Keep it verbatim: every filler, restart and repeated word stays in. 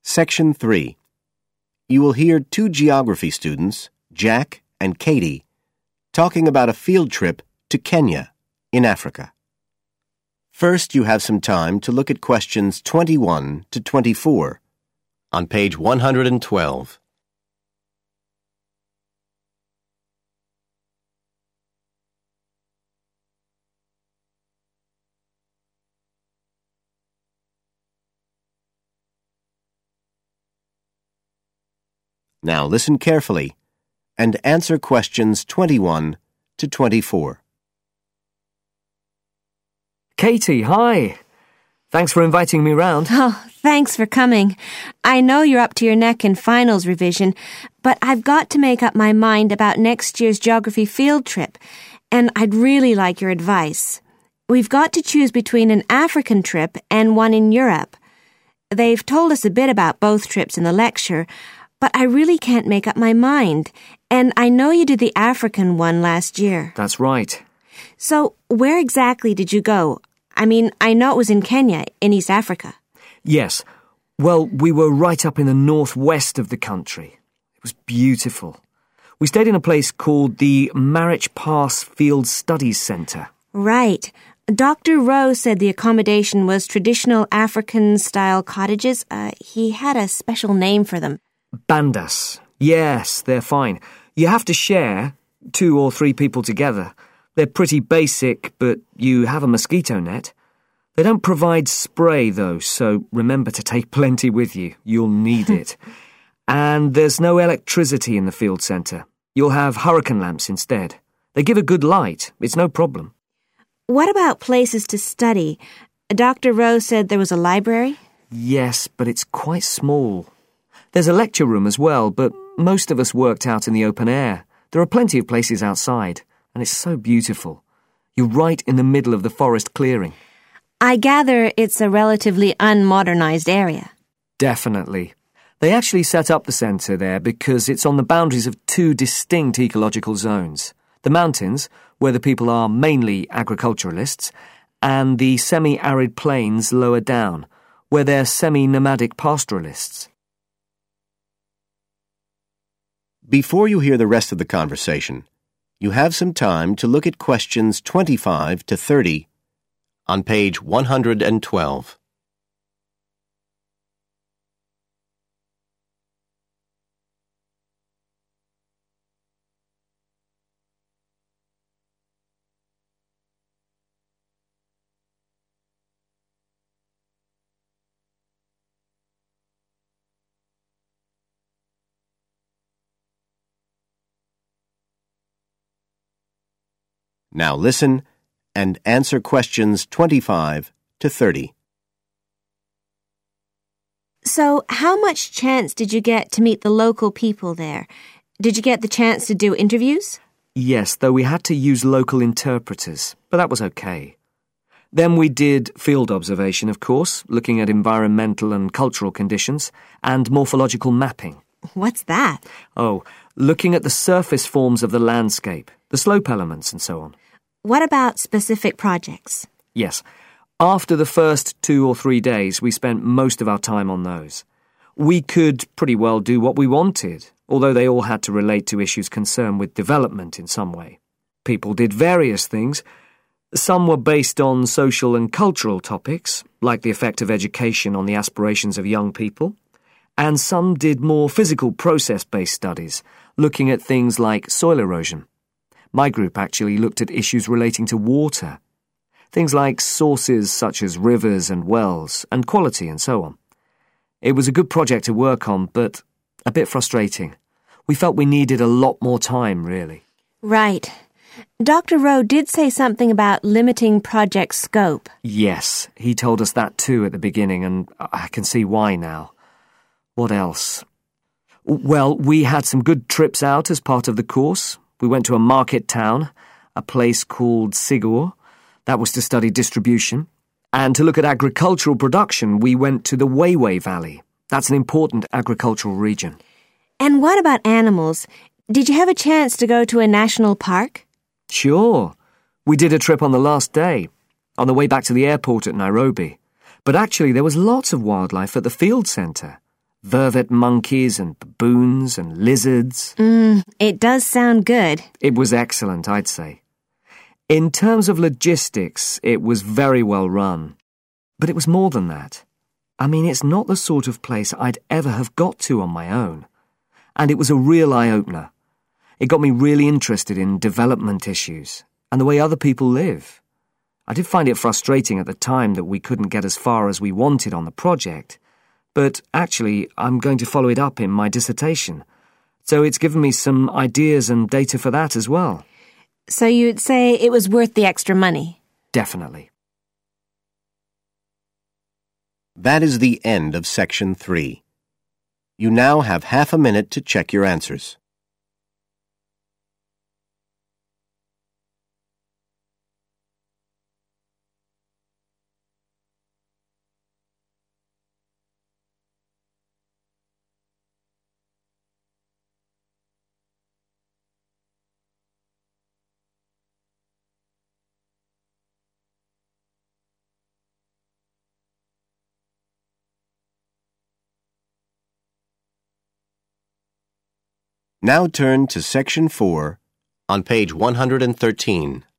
Section three. You will hear two geography students, Jack and Katie, talking about a field trip to Kenya in Africa. First, you have some time to look at questions twenty-one to twenty-four on page one hundred twelve. Now listen carefully and answer questions twenty-one to twenty-four. Katie, hi. Thanks for inviting me round. Oh, thanks for coming. I know you're up to your neck in finals revision, but I've got to make up my mind about next year's geography field trip, and I'd really like your advice. We've got to choose between an African trip and one in Europe. They've told us a bit about both trips in the lecture, but I really can't make up my mind, and I know you did the African one last year. That's right. So, where exactly did you go? I mean, I know it was in Kenya, in East Africa. Yes. Well, we were right up in the northwest of the country. It was beautiful. We stayed in a place called the Marich Pass Field Studies Centre. Right. Doctor Rowe said the accommodation was traditional African-style cottages. Uh, he had a special name for them. Bandas. Yes, they're fine. You have to share, two or three people together. They're pretty basic, but you have a mosquito net. They don't provide spray, though, so remember to take plenty with you. You'll need it. And there's no electricity in the field centre. You'll have hurricane lamps instead. They give a good light. It's no problem. What about places to study? Doctor Rowe said there was a library? Yes, but it's quite small. There's a lecture room as well, but most of us worked out in the open air. There are plenty of places outside, and it's so beautiful. You're right in the middle of the forest clearing. I gather it's a relatively unmodernized area. Definitely. They actually set up the centre there because it's on the boundaries of two distinct ecological zones. The mountains, where the people are mainly agriculturalists, and the semi-arid plains lower down, where they're semi-nomadic pastoralists. Before you hear the rest of the conversation, you have some time to look at questions twenty-five to thirty on page one hundred twelve. Now listen and answer questions twenty-five to thirty. So, how much chance did you get to meet the local people there? Did you get the chance to do interviews? Yes, though we had to use local interpreters, but that was okay. Then we did field observation, of course, looking at environmental and cultural conditions, and morphological mapping. What's that? Oh, looking at the surface forms of the landscape, the slope elements and so on. What about specific projects? Yes. After the first two or three days, we spent most of our time on those. We could pretty well do what we wanted, although they all had to relate to issues concerned with development in some way. People did various things. Some were based on social and cultural topics, like the effect of education on the aspirations of young people, and some did more physical process-based studies, looking at things like soil erosion. My group actually looked at issues relating to water, things like sources such as rivers and wells, and quality and so on. It was a good project to work on, but a bit frustrating. We felt we needed a lot more time, really. Right. Doctor Rowe did say something about limiting project scope. Yes, he told us that too at the beginning, and I can see why now. What else? Well, we had some good trips out as part of the course. We went to a market town, a place called Sigur. That was to study distribution. And to look at agricultural production, we went to the Weiwei Valley. That's an important agricultural region. And what about animals? Did you have a chance to go to a national park? Sure. We did a trip on the last day, on the way back to the airport at Nairobi. But actually, there was lots of wildlife at the field centre. vervet monkeys and baboons and lizards. Mm, it does sound good. It was excellent, I'd say. In terms of logistics, it was very well run. But it was more than that. I mean, it's not the sort of place I'd ever have got to on my own. And it was a real eye-opener. It got me really interested in development issues and the way other people live. I did find it frustrating at the time that we couldn't get as far as we wanted on the project, but actually I'm going to follow it up in my dissertation, so it's given me some ideas and data for that as well. So you'd say it was worth the extra money? Definitely. That is the end of section three. You now have half a minute to check your answers. Now turn to section four on page one hundred thirteen.